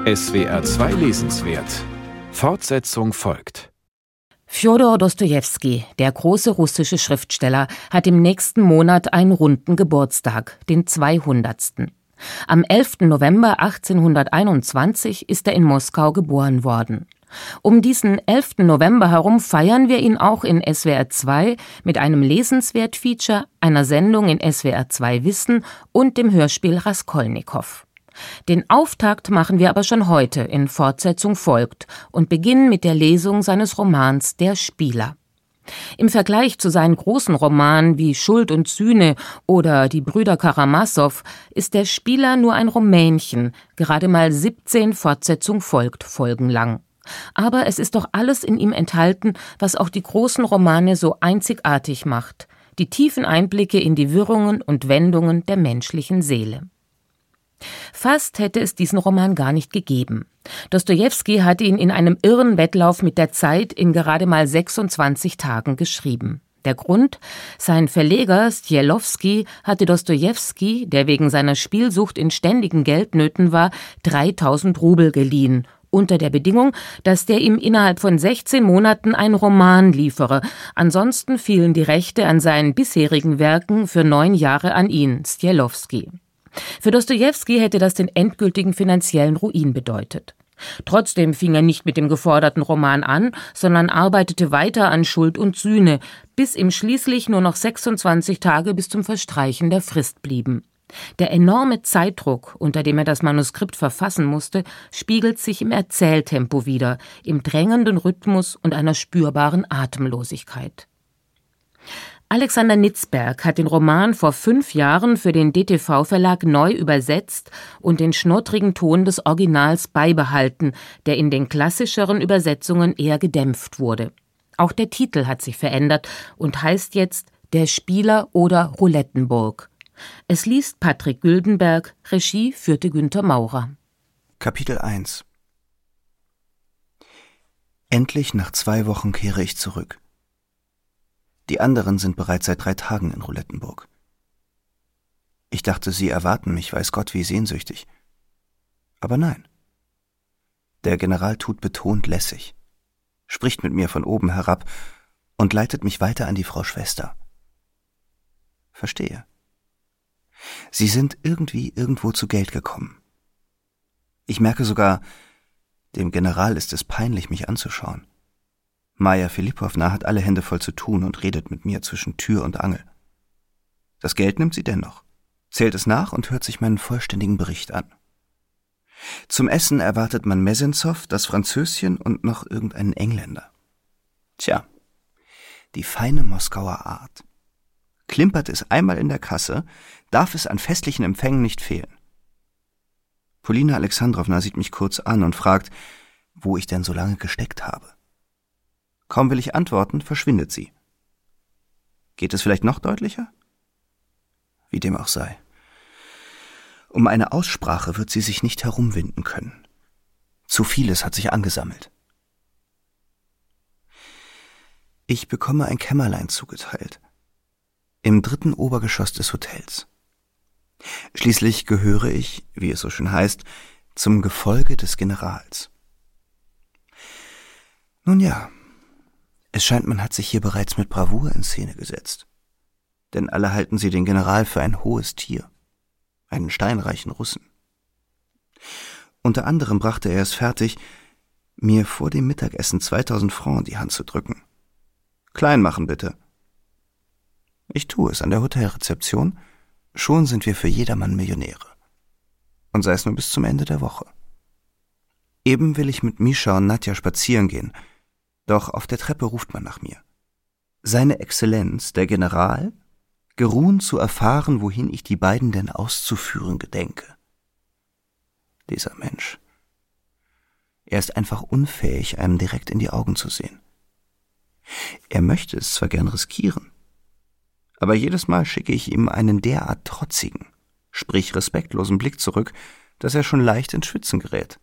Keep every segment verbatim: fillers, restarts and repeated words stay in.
S W R zwei Lesenswert. Fortsetzung folgt. Fjodor Dostojewski, der große russische Schriftsteller, hat im nächsten Monat einen runden Geburtstag, den zweihundertsten. Am elften November achtzehnhunderteinundzwanzig ist er in Moskau geboren worden. Um diesen elften November herum feiern wir ihn auch in S W R zwei mit einem Lesenswert-Feature, einer Sendung in S W R zwei Wissen und dem Hörspiel Raskolnikow. Den Auftakt machen wir aber schon heute in Fortsetzung folgt und beginnen mit der Lesung seines Romans Der Spieler. Im Vergleich zu seinen großen Romanen wie Schuld und Sühne oder Die Brüder Karamasow ist Der Spieler nur ein Rumänchen, gerade mal siebzehn Fortsetzung folgt Folgen lang. Aber es ist doch alles in ihm enthalten, was auch die großen Romane so einzigartig macht, die tiefen Einblicke in die Wirrungen und Wendungen der menschlichen Seele. Fast hätte es diesen Roman gar nicht gegeben. Dostojewski hat ihn in einem irren Wettlauf mit der Zeit in gerade mal sechsundzwanzig Tagen geschrieben. Der Grund? Sein Verleger Stjelowski hatte Dostojewski, der wegen seiner Spielsucht in ständigen Geldnöten war, dreitausend Rubel geliehen, unter der Bedingung, dass der ihm innerhalb von sechzehn Monaten einen Roman liefere. Ansonsten fielen die Rechte an seinen bisherigen Werken für neun Jahre an ihn, Stjelowski. Für Dostojewski hätte das den endgültigen finanziellen Ruin bedeutet. Trotzdem fing er nicht mit dem geforderten Roman an, sondern arbeitete weiter an Schuld und Sühne, bis ihm schließlich nur noch sechsundzwanzig Tage bis zum Verstreichen der Frist blieben. Der enorme Zeitdruck, unter dem er das Manuskript verfassen musste, spiegelt sich im Erzähltempo wider, im drängenden Rhythmus und einer spürbaren Atemlosigkeit. Alexander Nitzberg hat den Roman vor fünf Jahren für den D T V-Verlag neu übersetzt und den schnottrigen Ton des Originals beibehalten, der in den klassischeren Übersetzungen eher gedämpft wurde. Auch der Titel hat sich verändert und heißt jetzt Der Spieler oder Roulettenburg. Es liest Patrick Güldenberg, Regie führte Günther Maurer. Kapitel eins. Endlich nach zwei Wochen kehre ich zurück. Die anderen sind bereits seit drei Tagen in Roulettenburg. Ich dachte, sie erwarten mich, weiß Gott wie sehnsüchtig. Aber nein. Der General tut betont lässig, spricht mit mir von oben herab und leitet mich weiter an die Frau Schwester. Verstehe. Sie sind irgendwie irgendwo zu Geld gekommen. Ich merke sogar, dem General ist es peinlich, mich anzuschauen. Maja Philippowna hat alle Hände voll zu tun und redet mit mir zwischen Tür und Angel. Das Geld nimmt sie dennoch, zählt es nach und hört sich meinen vollständigen Bericht an. Zum Essen erwartet man Messentzow, das Französchen und noch irgendeinen Engländer. Tja, die feine Moskauer Art. Klimpert es einmal in der Kasse, darf es an festlichen Empfängen nicht fehlen. Polina Alexandrowna sieht mich kurz an und fragt, wo ich denn so lange gesteckt habe. Kaum will ich antworten, verschwindet sie. Geht es vielleicht noch deutlicher? Wie dem auch sei. Um eine Aussprache wird sie sich nicht herumwinden können. Zu vieles hat sich angesammelt. Ich bekomme ein Kämmerlein zugeteilt. Im dritten Obergeschoss des Hotels. Schließlich gehöre ich, wie es so schön heißt, zum Gefolge des Generals. Nun ja, es scheint, man hat sich hier bereits mit Bravour in Szene gesetzt. Denn alle halten sie den General für ein hohes Tier, einen steinreichen Russen. Unter anderem brachte er es fertig, mir vor dem Mittagessen zweitausend Francs in die Hand zu drücken. Klein machen, bitte. Ich tue es an der Hotelrezeption, schon sind wir für jedermann Millionäre. Und sei es nur bis zum Ende der Woche. Eben will ich mit Mischa und Nadja spazieren gehen, doch auf der Treppe ruft man nach mir. Seine Exzellenz, der General, geruhen zu erfahren, wohin ich die beiden denn auszuführen gedenke. Dieser Mensch. Er ist einfach unfähig, einem direkt in die Augen zu sehen. Er möchte es zwar gern riskieren, aber jedes Mal schicke ich ihm einen derart trotzigen, sprich respektlosen Blick zurück, dass er schon leicht ins Schwitzen gerät.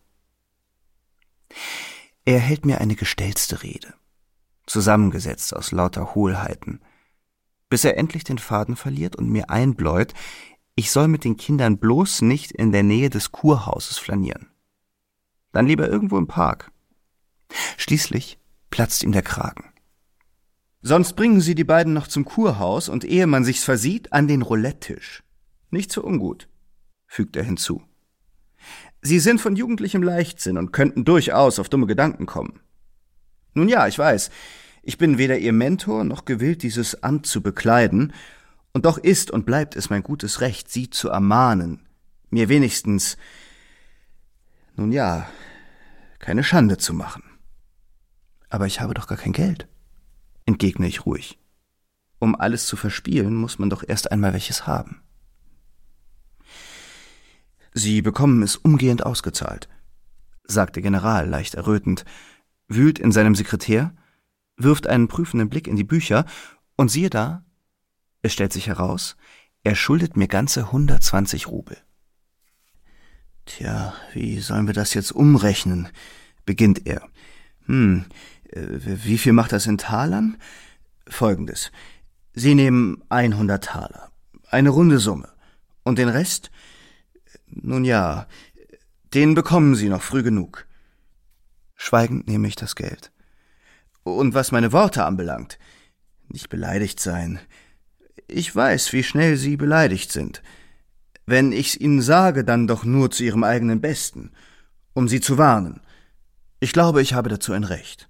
Er hält mir eine gestelzte Rede, zusammengesetzt aus lauter Hohlheiten, bis er endlich den Faden verliert und mir einbläut, ich soll mit den Kindern bloß nicht in der Nähe des Kurhauses flanieren. Dann lieber irgendwo im Park. Schließlich platzt ihm der Kragen. Sonst bringen Sie die beiden noch zum Kurhaus und ehe man sich's versieht, an den Roulette-Tisch. Nicht so ungut, fügt er hinzu. Sie sind von jugendlichem Leichtsinn und könnten durchaus auf dumme Gedanken kommen. Nun ja, ich weiß, ich bin weder Ihr Mentor noch gewillt, dieses Amt zu bekleiden, und doch ist und bleibt es mein gutes Recht, Sie zu ermahnen, mir wenigstens, nun ja, keine Schande zu machen. Aber ich habe doch gar kein Geld, entgegne ich ruhig. Um alles zu verspielen, muss man doch erst einmal welches haben. Sie bekommen es umgehend ausgezahlt, sagt der General leicht errötend, wühlt in seinem Sekretär, wirft einen prüfenden Blick in die Bücher und siehe da, es stellt sich heraus, er schuldet mir ganze hundertzwanzig Rubel. Tja, wie sollen wir das jetzt umrechnen, beginnt er. Hm, wie viel macht das in Talern? Folgendes. Sie nehmen hundert Taler, eine runde Summe, und den Rest, nun ja, den bekommen Sie noch früh genug. Schweigend nehme ich das Geld. Und was meine Worte anbelangt, nicht beleidigt sein. Ich weiß, wie schnell Sie beleidigt sind. Wenn ich's Ihnen sage, dann doch nur zu Ihrem eigenen Besten, um Sie zu warnen. Ich glaube, ich habe dazu ein Recht.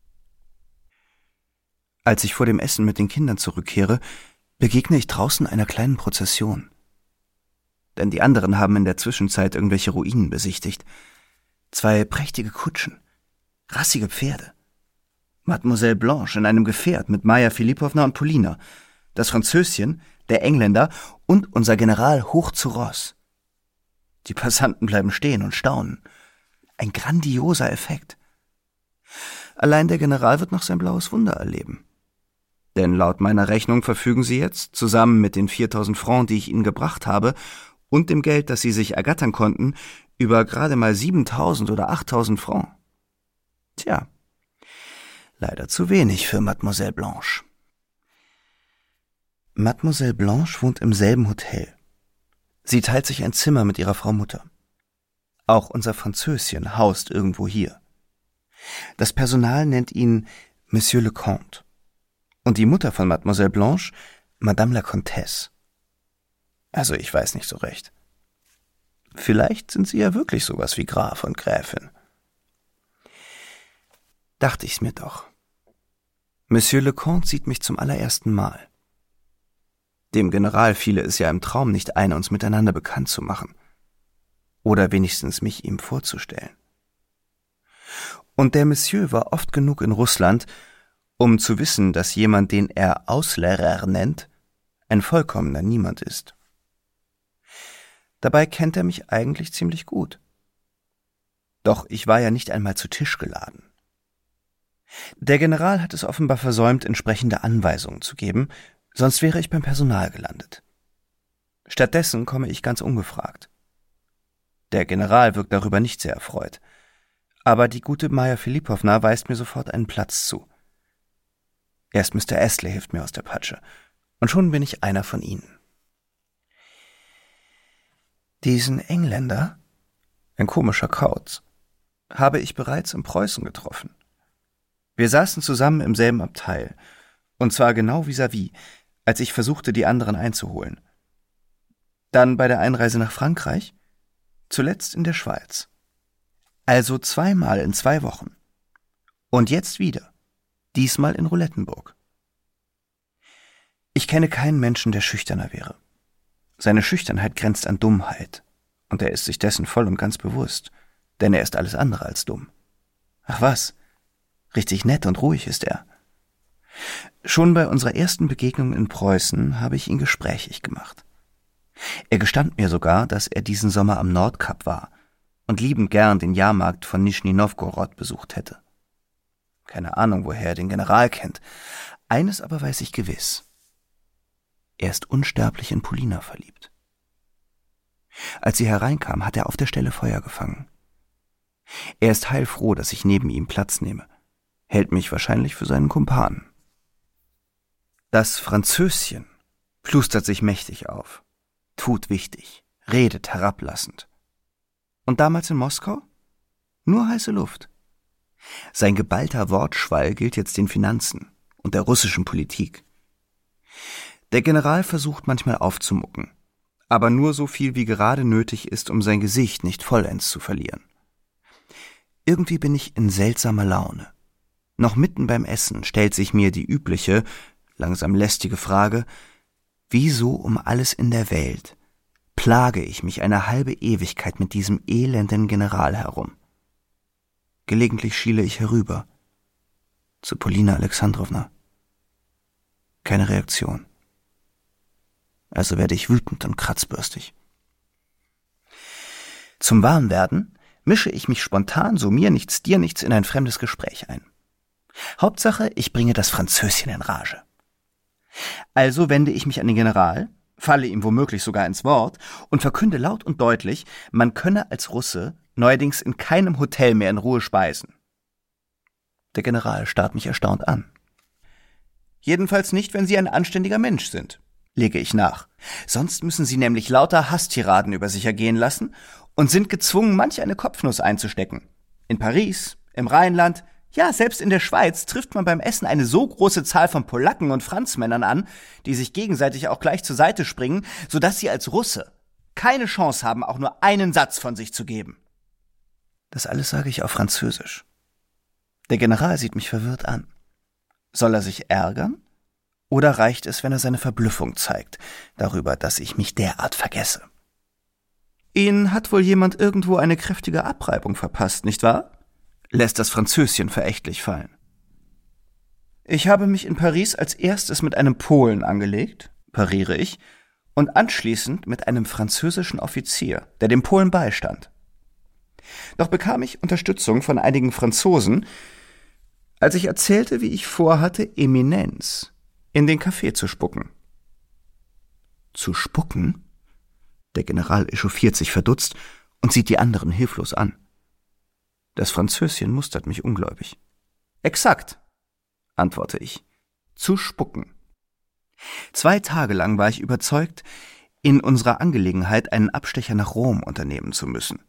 Als ich vor dem Essen mit den Kindern zurückkehre, begegne ich draußen einer kleinen Prozession. Denn die anderen haben in der Zwischenzeit irgendwelche Ruinen besichtigt. Zwei prächtige Kutschen, rassige Pferde. Mademoiselle Blanche in einem Gefährt mit Maja Philippowna und Polina, das Französchen, der Engländer und unser General hoch zu Ross. Die Passanten bleiben stehen und staunen. Ein grandioser Effekt. Allein der General wird noch sein blaues Wunder erleben. Denn laut meiner Rechnung verfügen Sie jetzt, zusammen mit den viertausend Francs, die ich Ihnen gebracht habe, und dem Geld, das Sie sich ergattern konnten, über gerade mal siebentausend oder achttausend Francs. Tja, leider zu wenig für Mademoiselle Blanche. Mademoiselle Blanche wohnt im selben Hotel. Sie teilt sich ein Zimmer mit ihrer Frau Mutter. Auch unser Französchen haust irgendwo hier. Das Personal nennt ihn Monsieur le Comte und die Mutter von Mademoiselle Blanche Madame la Comtesse. Also ich weiß nicht so recht. Vielleicht sind sie ja wirklich sowas wie Graf und Gräfin. Dachte ich's mir doch. Monsieur le Comte sieht mich zum allerersten Mal. Dem General fiele es ja im Traum nicht ein, uns miteinander bekannt zu machen. Oder wenigstens mich ihm vorzustellen. Und der Monsieur war oft genug in Russland, um zu wissen, dass jemand, den er Auslehrer nennt, ein vollkommener Niemand ist. Dabei kennt er mich eigentlich ziemlich gut. Doch ich war ja nicht einmal zu Tisch geladen. Der General hat es offenbar versäumt, entsprechende Anweisungen zu geben, sonst wäre ich beim Personal gelandet. Stattdessen komme ich ganz ungefragt. Der General wirkt darüber nicht sehr erfreut, aber die gute Maja Philippowna weist mir sofort einen Platz zu. Erst Mister Astley hilft mir aus der Patsche, und schon bin ich einer von ihnen. Diesen Engländer, ein komischer Kauz, habe ich bereits in Preußen getroffen. Wir saßen zusammen im selben Abteil, und zwar genau vis-à-vis, als ich versuchte, die anderen einzuholen. Dann bei der Einreise nach Frankreich, zuletzt in der Schweiz. Also zweimal in zwei Wochen. Und jetzt wieder, diesmal in Roulettenburg. Ich kenne keinen Menschen, der schüchterner wäre. Seine Schüchternheit grenzt an Dummheit, und er ist sich dessen voll und ganz bewusst, denn er ist alles andere als dumm. Ach was, richtig nett und ruhig ist er. Schon bei unserer ersten Begegnung in Preußen habe ich ihn gesprächig gemacht. Er gestand mir sogar, dass er diesen Sommer am Nordkap war und liebend gern den Jahrmarkt von Nischni Nowgorod besucht hätte. Keine Ahnung, woher er den General kennt. Eines aber weiß ich gewiss. Er ist unsterblich in Polina verliebt. Als sie hereinkam, hat er auf der Stelle Feuer gefangen. Er ist heilfroh, dass ich neben ihm Platz nehme, hält mich wahrscheinlich für seinen Kumpan. Das Französchen plustert sich mächtig auf, tut wichtig, redet herablassend. Und damals in Moskau? Nur heiße Luft. Sein geballter Wortschwall gilt jetzt den Finanzen und der russischen Politik. Der General versucht manchmal aufzumucken, aber nur so viel, wie gerade nötig ist, um sein Gesicht nicht vollends zu verlieren. Irgendwie bin ich in seltsamer Laune. Noch mitten beim Essen stellt sich mir die übliche, langsam lästige Frage: Wieso um alles in der Welt plage ich mich eine halbe Ewigkeit mit diesem elenden General herum? Gelegentlich schiele ich herüber zu Polina Alexandrowna. Keine Reaktion. Also werde ich wütend und kratzbürstig. Zum Warmwerden mische ich mich spontan, so mir nichts, dir nichts, in ein fremdes Gespräch ein. Hauptsache, ich bringe das Französchen in Rage. Also wende ich mich an den General, falle ihm womöglich sogar ins Wort und verkünde laut und deutlich, man könne als Russe neuerdings in keinem Hotel mehr in Ruhe speisen. Der General starrt mich erstaunt an. Jedenfalls nicht, wenn Sie ein anständiger Mensch sind, lege ich nach. Sonst müssen Sie nämlich lauter Hasstiraden über sich ergehen lassen und sind gezwungen, manch eine Kopfnuss einzustecken. In Paris, im Rheinland, ja, selbst in der Schweiz trifft man beim Essen eine so große Zahl von Polacken und Franzmännern an, die sich gegenseitig auch gleich zur Seite springen, sodass sie als Russe keine Chance haben, auch nur einen Satz von sich zu geben. Das alles sage ich auf Französisch. Der General sieht mich verwirrt an. Soll er sich ärgern? Oder reicht es, wenn er seine Verblüffung zeigt, darüber, dass ich mich derart vergesse? Ihnen hat wohl jemand irgendwo eine kräftige Abreibung verpasst, nicht wahr? Lässt das Französchen verächtlich fallen. Ich habe mich in Paris als erstes mit einem Polen angelegt, pariere ich, und anschließend mit einem französischen Offizier, der dem Polen beistand. Doch bekam ich Unterstützung von einigen Franzosen, als ich erzählte, wie ich vorhatte, Eminenz in den Kaffee zu spucken. Zu spucken? Der General echauffiert sich verdutzt und sieht die anderen hilflos an. Das Französchen mustert mich ungläubig. Exakt, antworte ich. Zu spucken. Zwei Tage lang war ich überzeugt, in unserer Angelegenheit einen Abstecher nach Rom unternehmen zu müssen.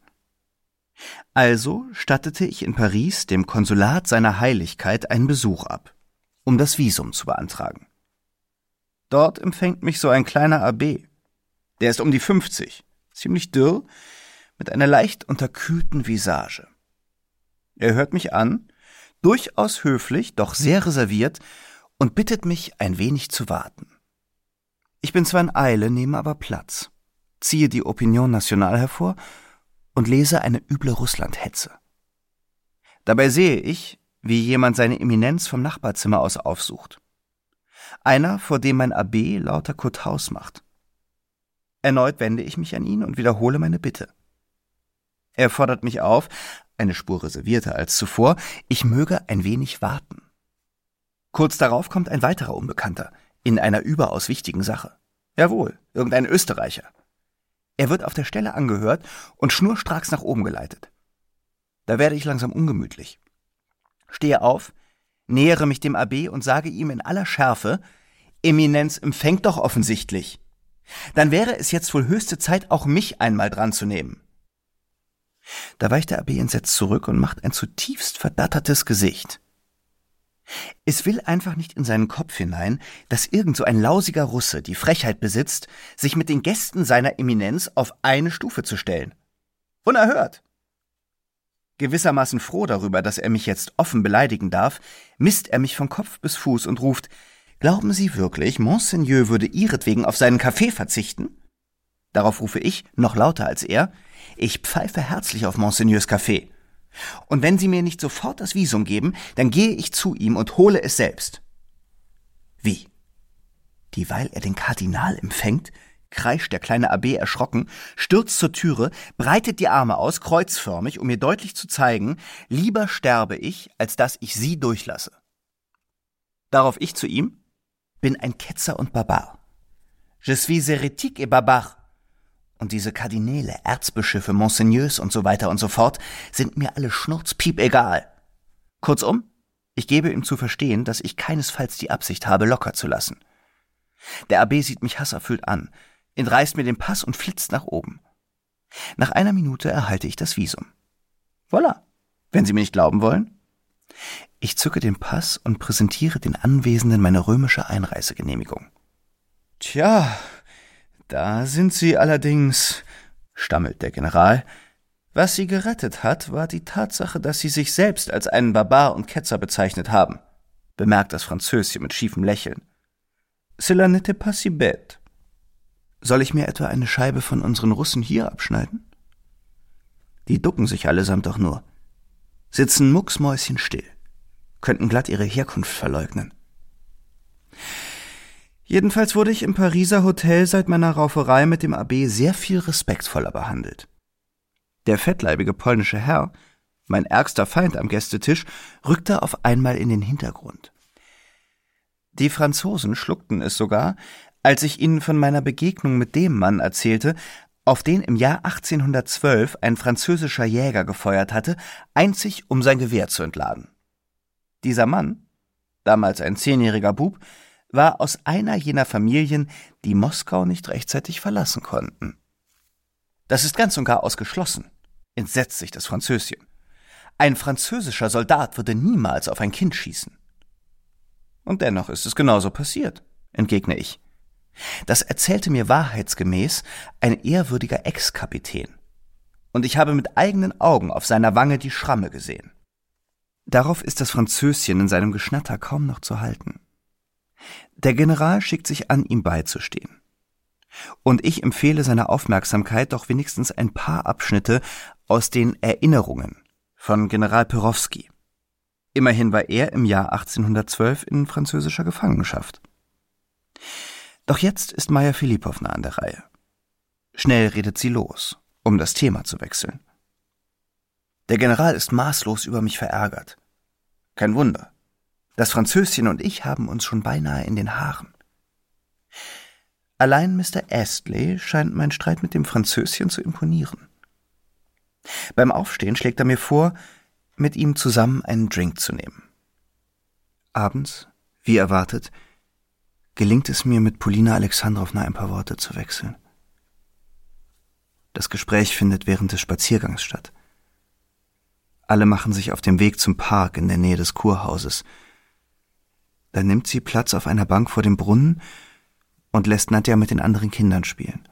Also stattete ich in Paris dem Konsulat seiner Heiligkeit einen Besuch ab, um das Visum zu beantragen. Dort empfängt mich so ein kleiner Abbé. Der ist um die fünfzig, ziemlich dürr, mit einer leicht unterkühlten Visage. Er hört mich an, durchaus höflich, doch sehr reserviert, und bittet mich, ein wenig zu warten. Ich bin zwar in Eile, nehme aber Platz, ziehe die Opinion Nationale hervor und lese eine üble Russland-Hetze. Dabei sehe ich, wie jemand seine Eminenz vom Nachbarzimmer aus aufsucht. Einer, vor dem mein Abbé lauter Kothaus macht. Erneut wende ich mich an ihn und wiederhole meine Bitte. Er fordert mich auf, eine Spur reservierter als zuvor, ich möge ein wenig warten. Kurz darauf kommt ein weiterer Unbekannter, in einer überaus wichtigen Sache. Jawohl, irgendein Österreicher. Er wird auf der Stelle angehört und schnurstracks nach oben geleitet. Da werde ich langsam ungemütlich. Stehe auf, nähere mich dem Abbé und sage ihm in aller Schärfe, Eminenz empfängt doch offensichtlich. Dann wäre es jetzt wohl höchste Zeit, auch mich einmal dran zu nehmen. Da weicht der Abbé entsetzt zurück und macht ein zutiefst verdattertes Gesicht. Es will einfach nicht in seinen Kopf hinein, dass irgend so ein lausiger Russe die Frechheit besitzt, sich mit den Gästen seiner Eminenz auf eine Stufe zu stellen. Unerhört! Gewissermaßen froh darüber, dass er mich jetzt offen beleidigen darf, misst er mich von Kopf bis Fuß und ruft, »Glauben Sie wirklich, Monseigneur würde ihretwegen auf seinen Kaffee verzichten?« Darauf rufe ich, noch lauter als er, »Ich pfeife herzlich auf Monseigneurs Kaffee. Und wenn Sie mir nicht sofort das Visum geben, dann gehe ich zu ihm und hole es selbst.« Wie? Dieweil er den Kardinal empfängt, kreischt der kleine Abbé erschrocken, stürzt zur Türe, breitet die Arme aus, kreuzförmig, um mir deutlich zu zeigen, lieber sterbe ich, als dass ich Sie durchlasse. Darauf ich zu ihm, bin ein Ketzer und Barbar. Je suis hérétique et barbare. Und diese Kardinäle, Erzbischöfe, Monseigneurs und so weiter und so fort sind mir alle schnurzpiep egal. Kurzum, ich gebe ihm zu verstehen, dass ich keinesfalls die Absicht habe, locker zu lassen. Der Abbé sieht mich hasserfüllt an, entreißt mir den Pass und flitzt nach oben. Nach einer Minute erhalte ich das Visum. Voilà, Wenn Sie mir nicht glauben wollen? Ich zücke den Pass und präsentiere den Anwesenden meine römische Einreisegenehmigung. »Tja, da sind Sie allerdings«, stammelt der General. »Was Sie gerettet hat, war die Tatsache, dass Sie sich selbst als einen Barbar und Ketzer bezeichnet haben«, bemerkt das Französchen mit schiefem Lächeln. »Cela n'était pas si bête.« Soll ich mir etwa eine Scheibe von unseren Russen hier abschneiden? Die ducken sich allesamt doch nur, sitzen mucksmäuschenstill, könnten glatt ihre Herkunft verleugnen. Jedenfalls wurde ich im Pariser Hotel seit meiner Rauferei mit dem Abbé sehr viel respektvoller behandelt. Der fettleibige polnische Herr, mein ärgster Feind am Gästetisch, rückte auf einmal in den Hintergrund. Die Franzosen schluckten es sogar, als ich ihnen von meiner Begegnung mit dem Mann erzählte, auf den im Jahr achtzehnhundertzwölf ein französischer Jäger gefeuert hatte, einzig um sein Gewehr zu entladen. Dieser Mann, damals ein zehnjähriger Bub, war aus einer jener Familien, die Moskau nicht rechtzeitig verlassen konnten. »Das ist ganz und gar ausgeschlossen«, entsetzt sich das Französchen. »Ein französischer Soldat würde niemals auf ein Kind schießen.« »Und dennoch ist es genauso passiert«, entgegne ich. »Das erzählte mir wahrheitsgemäß ein ehrwürdiger Ex-Kapitän. Und ich habe mit eigenen Augen auf seiner Wange die Schramme gesehen.« Darauf ist das Französchen in seinem Geschnatter kaum noch zu halten. Der General schickt sich an, ihm beizustehen. Und ich empfehle seiner Aufmerksamkeit doch wenigstens ein paar Abschnitte aus den Erinnerungen von General Perowski. Immerhin war er im Jahr achtzehnhundertzwölf in französischer Gefangenschaft. Doch jetzt ist Maja Philippowna an der Reihe. Schnell redet sie los, um das Thema zu wechseln. Der General ist maßlos über mich verärgert. Kein Wunder. Das Französchen und ich haben uns schon beinahe in den Haaren. Allein Mister Astley scheint mein Streit mit dem Französchen zu imponieren. Beim Aufstehen schlägt er mir vor, mit ihm zusammen einen Drink zu nehmen. Abends, wie erwartet, gelingt es mir, mit Polina Alexandrowna ein paar Worte zu wechseln. Das Gespräch findet während des Spaziergangs statt. Alle machen sich auf dem Weg zum Park in der Nähe des Kurhauses. Da nimmt sie Platz auf einer Bank vor dem Brunnen und lässt Nadja mit den anderen Kindern spielen.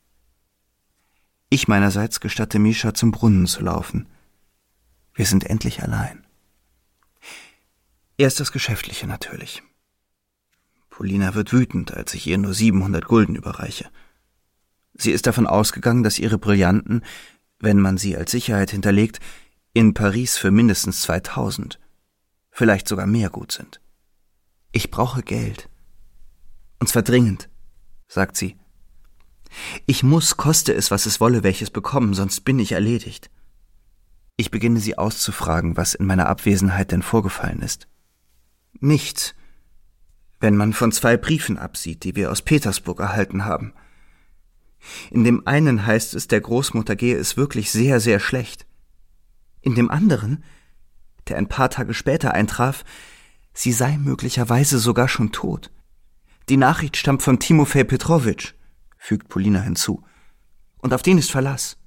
Ich meinerseits gestatte Mischa, zum Brunnen zu laufen. Wir sind endlich allein. Erst das Geschäftliche natürlich. Polina wird wütend, als ich ihr nur siebenhundert Gulden überreiche. Sie ist davon ausgegangen, dass ihre Brillanten, wenn man sie als Sicherheit hinterlegt, in Paris für mindestens zweitausend, vielleicht sogar mehr gut sind. Ich brauche Geld. Und zwar dringend, sagt sie. Ich muss, koste es, was es wolle, welches bekommen, sonst bin ich erledigt. Ich beginne sie auszufragen, was in meiner Abwesenheit denn vorgefallen ist. Nichts, wenn man von zwei Briefen absieht, die wir aus Petersburg erhalten haben. In dem einen heißt es, der Großmutter gehe es wirklich sehr, sehr schlecht. In dem anderen, der ein paar Tage später eintraf, sie sei möglicherweise sogar schon tot. Die Nachricht stammt von Timofej Petrowitsch, fügt Polina hinzu, und auf den ist Verlass.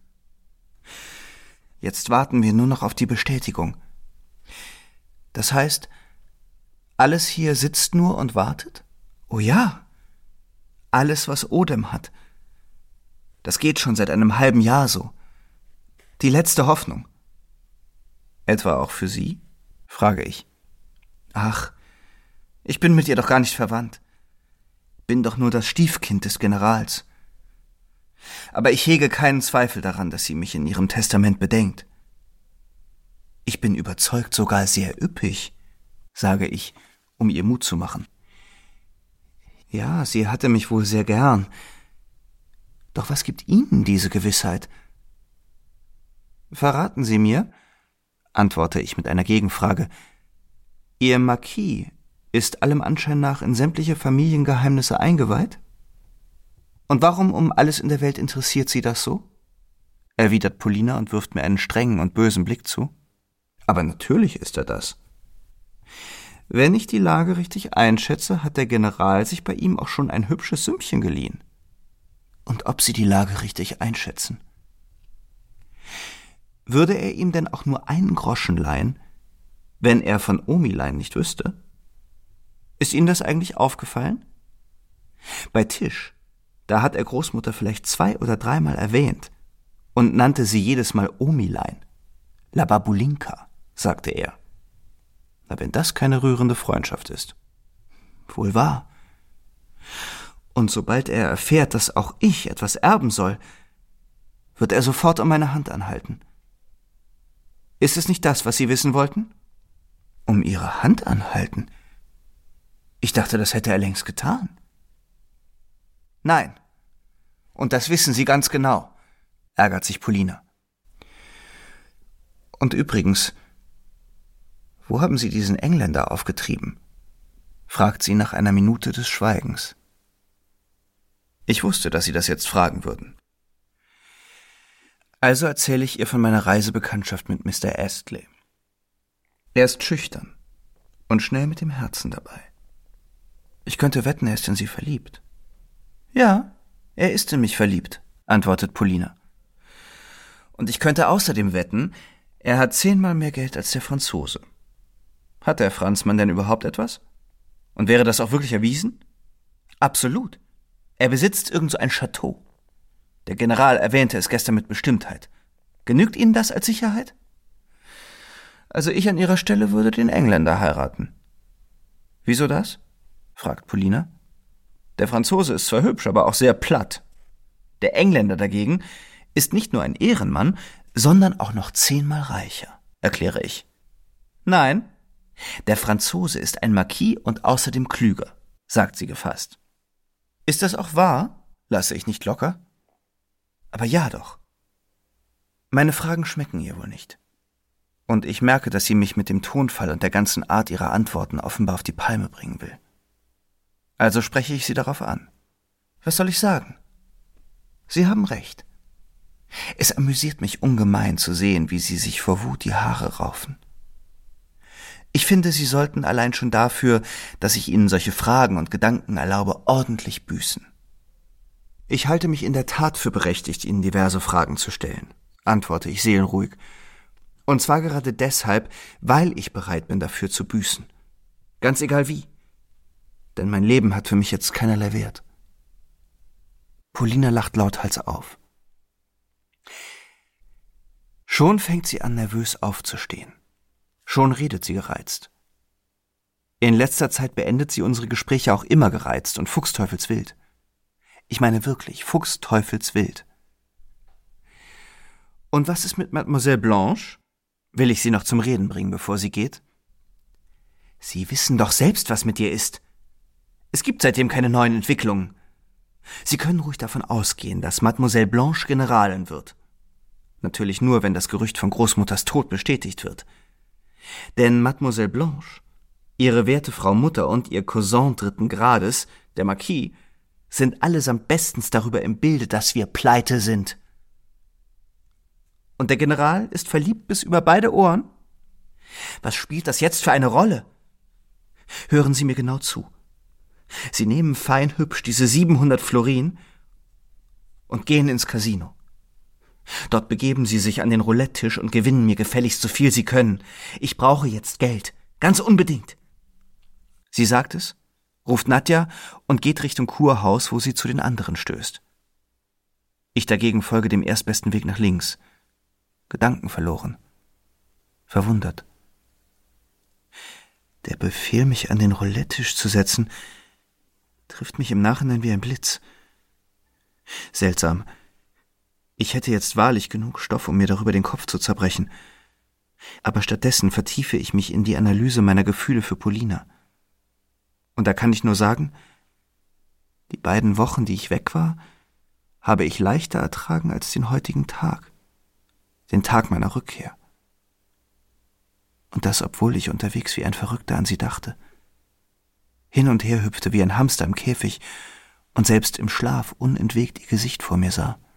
Jetzt warten wir nur noch auf die Bestätigung. Das heißt, alles hier sitzt nur und wartet? Oh ja, alles, was Odem hat. Das geht schon seit einem halben Jahr so. Die letzte Hoffnung. Etwa auch für Sie? Frage ich. Ach, ich bin mit ihr doch gar nicht verwandt. Bin doch nur das Stiefkind des Generals. Aber ich hege keinen Zweifel daran, dass sie mich in ihrem Testament bedenkt. Ich bin überzeugt, sogar sehr üppig, sage ich, um ihr Mut zu machen. Ja, sie hatte mich wohl sehr gern. Doch was gibt Ihnen diese Gewissheit? Verraten Sie mir, antworte ich mit einer Gegenfrage, Ihr Marquis ist allem Anschein nach in sämtliche Familiengeheimnisse eingeweiht? Und warum um alles in der Welt interessiert Sie das so? Erwidert Polina und wirft mir einen strengen und bösen Blick zu. Aber natürlich ist er das. Wenn ich die Lage richtig einschätze, hat der General sich bei ihm auch schon ein hübsches Sümmchen geliehen. Und ob Sie die Lage richtig einschätzen? würde er ihm denn auch nur einen Groschen leihen, wenn er von Omilein nicht wüsste? Ist Ihnen das eigentlich aufgefallen? Bei Tisch, da hat er Großmutter vielleicht zwei- oder dreimal erwähnt und nannte sie jedes Mal Omilein. La Babulinka, sagte er. Na, wenn das keine rührende Freundschaft ist. Wohl wahr. Und sobald er erfährt, dass auch ich etwas erben soll, wird er sofort um meine Hand anhalten. Ist es nicht das, was Sie wissen wollten? Um Ihre Hand anhalten? Ich dachte, das hätte er längst getan. Nein. Und das wissen Sie ganz genau, ärgert sich Polina. Und übrigens, wo haben Sie diesen Engländer aufgetrieben? Fragt sie nach einer Minute des Schweigens. Ich wusste, dass Sie das jetzt fragen würden. Also erzähle ich ihr von meiner Reisebekanntschaft mit Mister Astley. Er ist schüchtern und schnell mit dem Herzen dabei. Ich könnte wetten, er ist in Sie verliebt. Ja, er ist in mich verliebt, antwortet Polina. Und ich könnte außerdem wetten, er hat zehnmal mehr Geld als der Franzose. Hat der Franzmann denn überhaupt etwas? Und wäre das auch wirklich erwiesen? Absolut. Er besitzt irgend so ein Chateau. Der General erwähnte es gestern mit Bestimmtheit. Genügt Ihnen das als Sicherheit? Also ich an Ihrer Stelle würde den Engländer heiraten. Wieso das? Fragt Polina. Der Franzose ist zwar hübsch, aber auch sehr platt. Der Engländer dagegen ist nicht nur ein Ehrenmann, sondern auch noch zehnmal reicher, erkläre ich. Nein, der Franzose ist ein Marquis und außerdem klüger, sagt sie gefasst. Ist das auch wahr? Lasse ich nicht locker. Aber ja doch. Meine Fragen schmecken ihr wohl nicht. Und ich merke, dass sie mich mit dem Tonfall und der ganzen Art ihrer Antworten offenbar auf die Palme bringen will. Also spreche ich sie darauf an. Was soll ich sagen? Sie haben recht. Es amüsiert mich ungemein zu sehen, wie Sie sich vor Wut die Haare raufen. Ich finde, Sie sollten allein schon dafür, dass ich Ihnen solche Fragen und Gedanken erlaube, ordentlich büßen. Ich halte mich in der Tat für berechtigt, Ihnen diverse Fragen zu stellen, antworte ich seelenruhig. Und zwar gerade deshalb, weil ich bereit bin, dafür zu büßen. Ganz egal wie. Denn mein Leben hat für mich jetzt keinerlei Wert. Polina lacht lauthals auf. Schon fängt sie an, nervös aufzustehen. Schon redet sie gereizt. In letzter Zeit beendet sie unsere Gespräche auch immer gereizt und fuchsteufelswild. Ich meine wirklich, fuchsteufelswild. Und was ist mit Mademoiselle Blanche? Will ich sie noch zum Reden bringen, bevor sie geht? Sie wissen doch selbst, was mit ihr ist. Es gibt seitdem keine neuen Entwicklungen. Sie können ruhig davon ausgehen, dass Mademoiselle Blanche Generalin wird. Natürlich nur, wenn das Gerücht von Großmutters Tod bestätigt wird. Denn Mademoiselle Blanche, ihre werte Frau Mutter und ihr Cousin dritten Grades, der Marquis, sind allesamt bestens darüber im Bilde, dass wir pleite sind. Und der General ist verliebt bis über beide Ohren? Was spielt das jetzt für eine Rolle? Hören Sie mir genau zu. Sie nehmen fein hübsch diese siebenhundert Florin und gehen ins Casino. Dort begeben Sie sich an den Roulette-Tisch und gewinnen mir gefälligst so viel Sie können. Ich brauche jetzt Geld, ganz unbedingt. Sie sagt es, ruft Nadja und geht Richtung Kurhaus, wo sie zu den anderen stößt. Ich dagegen folge dem erstbesten Weg nach links, gedankenverloren, verwundert. Der Befehl, mich an den Roulette-Tisch zu setzen, trifft mich im Nachhinein wie ein Blitz. Seltsam. Ich hätte jetzt wahrlich genug Stoff, um mir darüber den Kopf zu zerbrechen. Aber stattdessen vertiefe ich mich in die Analyse meiner Gefühle für Polina. Und da kann ich nur sagen, die beiden Wochen, die ich weg war, habe ich leichter ertragen als den heutigen Tag, den Tag meiner Rückkehr. Und das, obwohl ich unterwegs wie ein Verrückter an sie dachte, hin und her hüpfte wie ein Hamster im Käfig und selbst im Schlaf unentwegt ihr Gesicht vor mir sah.